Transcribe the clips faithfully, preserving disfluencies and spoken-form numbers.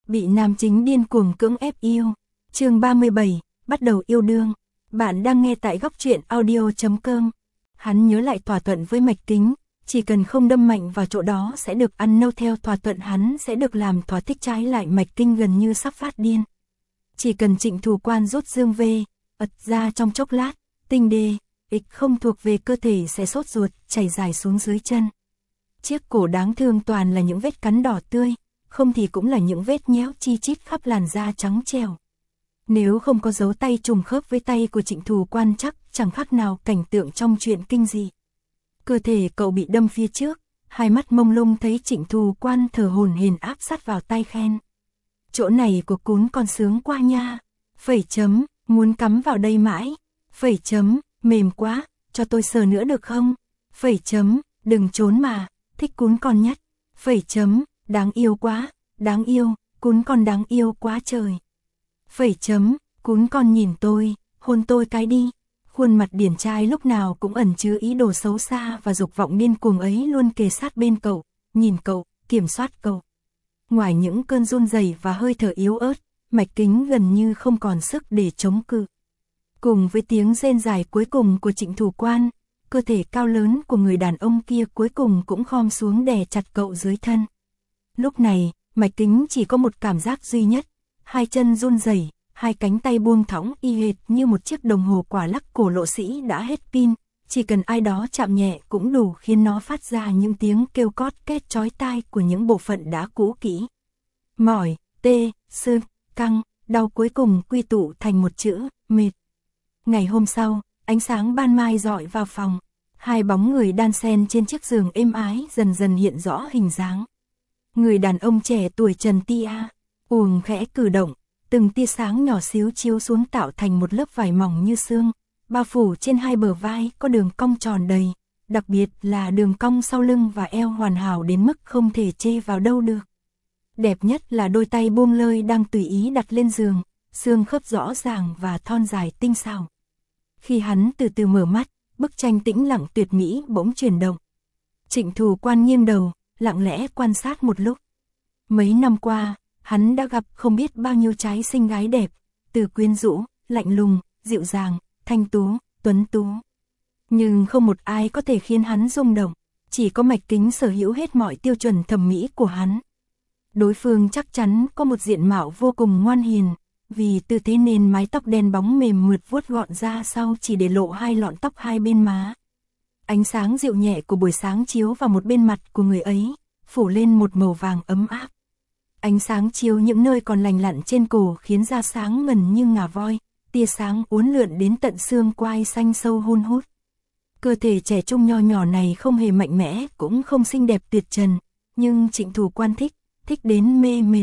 Bị nam chính điên cuồng cưỡng ép yêu. Chương ba mươi bảy, bắt đầu yêu đương. Bạn đang nghe tại góc truyện audio chấm com. Hắn nhớ lại thỏa thuận với Mạch Kính, chỉ cần không đâm mạnh vào chỗ đó sẽ được ăn nâu, theo thỏa thuận hắn sẽ được làm thỏa thích. Trái lại Mạch Kinh gần như sắp phát điên. Chỉ cần Trịnh Thù Quan rút dương về, ật ra trong chốc lát, tinh đề, ịch không thuộc về cơ thể sẽ sốt ruột, chảy dài xuống dưới chân. Chiếc cổ đáng thương toàn là những vết cắn đỏ tươi, không thì cũng là những vết nhéo chi chít khắp làn da trắng trẻo. Nếu không có dấu tay trùng khớp với tay của Trịnh Thù Quan chắc chẳng khác nào cảnh tượng trong truyện kinh dị. Cơ thể cậu bị đâm phía trước, hai mắt mông lung thấy Trịnh Thù Quan thở hổn hển áp sát vào tay khen. Chỗ này của cún con sướng quá nha, phẩy chấm, muốn cắm vào đây mãi, phẩy chấm, mềm quá, cho tôi sờ nữa được không, phẩy chấm, đừng trốn mà, thích cún con nhất, phẩy chấm, đáng yêu quá, đáng yêu, cún con đáng yêu quá trời. Phẩy chấm, cún con nhìn tôi, hôn tôi cái đi. Khuôn mặt điển trai lúc nào cũng ẩn chứa ý đồ xấu xa và dục vọng điên cuồng ấy luôn kề sát bên cậu, nhìn cậu, kiểm soát cậu. Ngoài những cơn run rẩy và hơi thở yếu ớt, Mạch Kính gần như không còn sức để chống cự. Cùng với tiếng rên dài cuối cùng của Trịnh Thù Quan, cơ thể cao lớn của người đàn ông kia cuối cùng cũng khom xuống đè chặt cậu dưới thân. Lúc này, Mạch Kính chỉ có một cảm giác duy nhất, hai chân run rẩy, hai cánh tay buông thõng y hệt như một chiếc đồng hồ quả lắc cổ lỗ sĩ đã hết pin, chỉ cần ai đó chạm nhẹ cũng đủ khiến nó phát ra những tiếng kêu cót két chói tai của những bộ phận đã cũ kỹ. Mỏi, tê, sưng, căng, đau cuối cùng quy tụ thành một chữ, mệt. Ngày hôm sau, ánh sáng ban mai rọi vào phòng, hai bóng người đan xen trên chiếc giường êm ái dần dần hiện rõ hình dáng. Người đàn ông trẻ tuổi Trần Tia, uồng khẽ cử động, từng tia sáng nhỏ xíu chiếu xuống tạo thành một lớp vải mỏng như sương, bao phủ trên hai bờ vai có đường cong tròn đầy, đặc biệt là đường cong sau lưng và eo hoàn hảo đến mức không thể chê vào đâu được. Đẹp nhất là đôi tay buông lơi đang tùy ý đặt lên giường, xương khớp rõ ràng và thon dài tinh xảo. Khi hắn từ từ mở mắt, bức tranh tĩnh lặng tuyệt mỹ bỗng chuyển động. Trịnh Thù Quan nghiêng đầu, lặng lẽ quan sát một lúc. Mấy năm qua, hắn đã gặp không biết bao nhiêu trái xinh gái đẹp, từ quyến rũ, lạnh lùng, dịu dàng, thanh tú, tuấn tú. Nhưng không một ai có thể khiến hắn rung động, chỉ có Mạch Kính sở hữu hết mọi tiêu chuẩn thẩm mỹ của hắn. Đối phương chắc chắn có một diện mạo vô cùng ngoan hiền, vì tư thế nên mái tóc đen bóng mềm mượt vuốt gọn ra sau chỉ để lộ hai lọn tóc hai bên má. Ánh sáng dịu nhẹ của buổi sáng chiếu vào một bên mặt của người ấy, phủ lên một màu vàng ấm áp. Ánh sáng chiếu những nơi còn lành lặn trên cổ khiến da sáng ngần như ngà voi, tia sáng uốn lượn đến tận xương quai xanh sâu hun hút. Cơ thể trẻ trung nho nhỏ này không hề mạnh mẽ, cũng không xinh đẹp tuyệt trần, nhưng Trịnh Thù Quan thích, thích đến mê mệt.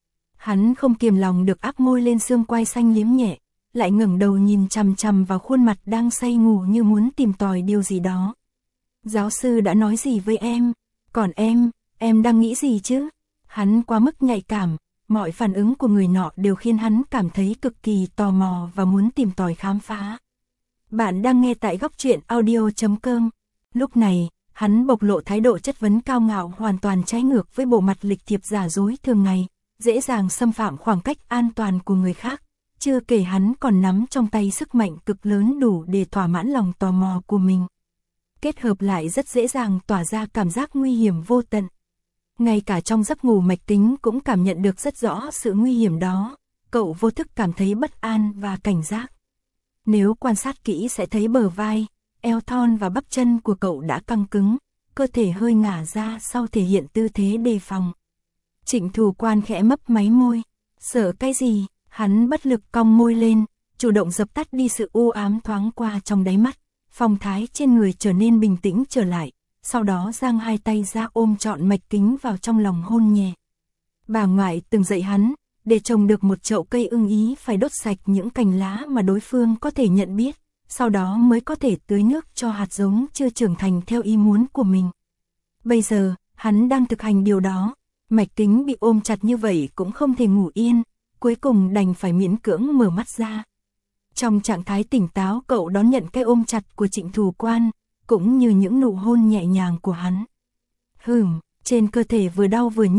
Hắn không kiềm lòng được áp môi lên xương quai xanh liếm nhẹ, lại ngẩng đầu nhìn chằm chằm vào khuôn mặt đang say ngủ như muốn tìm tòi điều gì đó. Giáo sư đã nói gì với em? Còn em, em đang nghĩ gì chứ? Hắn quá mức nhạy cảm, mọi phản ứng của người nọ đều khiến hắn cảm thấy cực kỳ tò mò và muốn tìm tòi khám phá. Bạn đang nghe tại góc truyện audio chấm com. Lúc này, hắn bộc lộ thái độ chất vấn cao ngạo hoàn toàn trái ngược với bộ mặt lịch thiệp giả dối thường ngày, dễ dàng xâm phạm khoảng cách an toàn của người khác. Chưa kể hắn còn nắm trong tay sức mạnh cực lớn đủ để thỏa mãn lòng tò mò của mình. Kết hợp lại rất dễ dàng tỏa ra cảm giác nguy hiểm vô tận. Ngay cả trong giấc ngủ Mạch Kính cũng cảm nhận được rất rõ sự nguy hiểm đó, cậu vô thức cảm thấy bất an và cảnh giác. Nếu quan sát kỹ sẽ thấy bờ vai, eo thon và bắp chân của cậu đã căng cứng, cơ thể hơi ngả ra sau thể hiện tư thế đề phòng. Trịnh Thù Quan khẽ mấp máy môi, sợ cái gì, hắn bất lực cong môi lên, chủ động dập tắt đi sự u ám thoáng qua trong đáy mắt, phong thái trên người trở nên bình tĩnh trở lại. Sau đó giang hai tay ra ôm trọn Mạch Kính vào trong lòng hôn nhẹ. Bà ngoại từng dạy hắn, để trồng được một chậu cây ưng ý phải đốt sạch những cành lá mà đối phương có thể nhận biết, sau đó mới có thể tưới nước cho hạt giống chưa trưởng thành theo ý muốn của mình. Bây giờ, hắn đang thực hành điều đó, Mạch Kính bị ôm chặt như vậy cũng không thể ngủ yên, cuối cùng đành phải miễn cưỡng mở mắt ra. Trong trạng thái tỉnh táo cậu đón nhận cái ôm chặt của Trịnh Thù Quan, cũng như những nụ hôn nhẹ nhàng của hắn. Hừm, trên cơ thể vừa đau vừa nhức,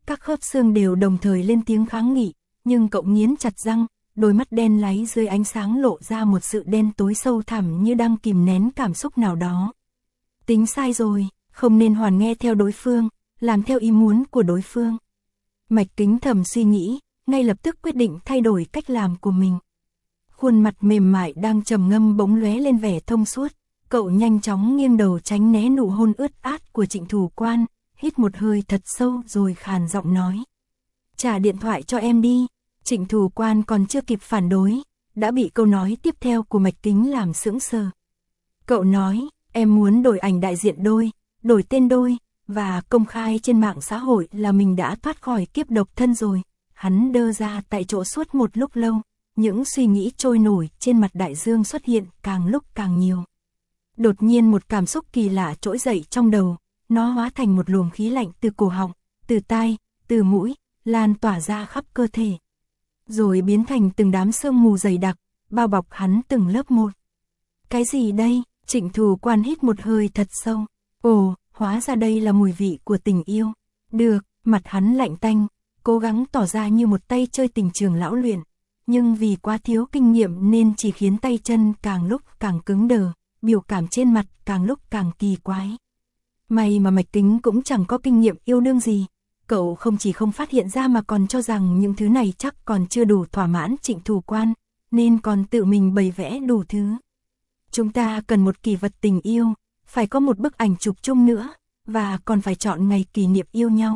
các khớp xương đều đồng thời lên tiếng kháng nghị, nhưng cậu nghiến chặt răng, đôi mắt đen láy dưới ánh sáng lộ ra một sự đen tối sâu thẳm như đang kìm nén cảm xúc nào đó. Tính sai rồi, không nên hoàn nghe theo đối phương, làm theo ý muốn của đối phương. Mạch Kính thầm suy nghĩ, ngay lập tức quyết định thay đổi cách làm của mình. Khuôn mặt mềm mại đang trầm ngâm bỗng lóe lên vẻ thông suốt, cậu nhanh chóng nghiêng đầu tránh né nụ hôn ướt át của Trịnh Thủ Quan, hít một hơi thật sâu rồi khàn giọng nói. Trả điện thoại cho em đi. Trịnh Thủ Quan còn chưa kịp phản đối, đã bị câu nói tiếp theo của Mạch Kính làm sững sờ. Cậu nói, em muốn đổi ảnh đại diện đôi, đổi tên đôi, và công khai trên mạng xã hội là mình đã thoát khỏi kiếp độc thân rồi. Hắn đơ ra tại chỗ suốt một lúc lâu, những suy nghĩ trôi nổi trên mặt đại dương xuất hiện càng lúc càng nhiều. Đột nhiên một cảm xúc kỳ lạ trỗi dậy trong đầu, nó hóa thành một luồng khí lạnh từ cổ họng, từ tai, từ mũi, lan tỏa ra khắp cơ thể. Rồi biến thành từng đám sương mù dày đặc, bao bọc hắn từng lớp một. Cái gì đây? Trịnh Thủ Quan hít một hơi thật sâu. Ồ, hóa ra đây là mùi vị của tình yêu. Được, mặt hắn lạnh tanh, cố gắng tỏ ra như một tay chơi tình trường lão luyện. Nhưng vì quá thiếu kinh nghiệm nên chỉ khiến tay chân càng lúc càng cứng đờ, biểu cảm trên mặt càng lúc càng kỳ quái. May mà Mạch Kính cũng chẳng có kinh nghiệm yêu đương gì. Cậu không chỉ không phát hiện ra mà còn cho rằng những thứ này chắc còn chưa đủ thỏa mãn Trịnh Thủ Quan, nên còn tự mình bày vẽ đủ thứ. Chúng ta cần một kỷ vật tình yêu, phải có một bức ảnh chụp chung nữa, và còn phải chọn ngày kỷ niệm yêu nhau.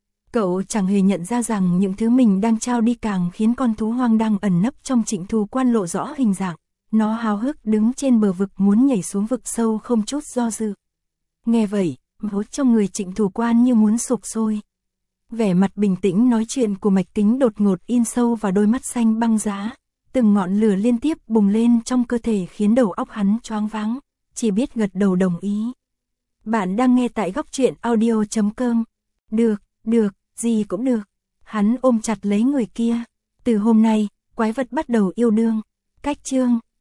Cậu chẳng hề nhận ra rằng những thứ mình đang trao đi càng khiến con thú hoang đang ẩn nấp trong Trịnh Thủ Quan lộ rõ hình dạng. Nó háo hức đứng trên bờ vực muốn nhảy xuống vực sâu không chút do dự. Nghe vậy, máu trong người Trịnh Thủ Quan như muốn sục sôi. Vẻ mặt bình tĩnh nói chuyện của Mạch Kính đột ngột in sâu vào đôi mắt xanh băng giá, từng ngọn lửa liên tiếp bùng lên trong cơ thể khiến đầu óc hắn choáng váng, chỉ biết gật đầu đồng ý. Bạn đang nghe tại góc truyện audio chấm com. Được, được, gì cũng được. Hắn ôm chặt lấy người kia. Từ hôm nay, quái vật bắt đầu yêu đương. Cách chương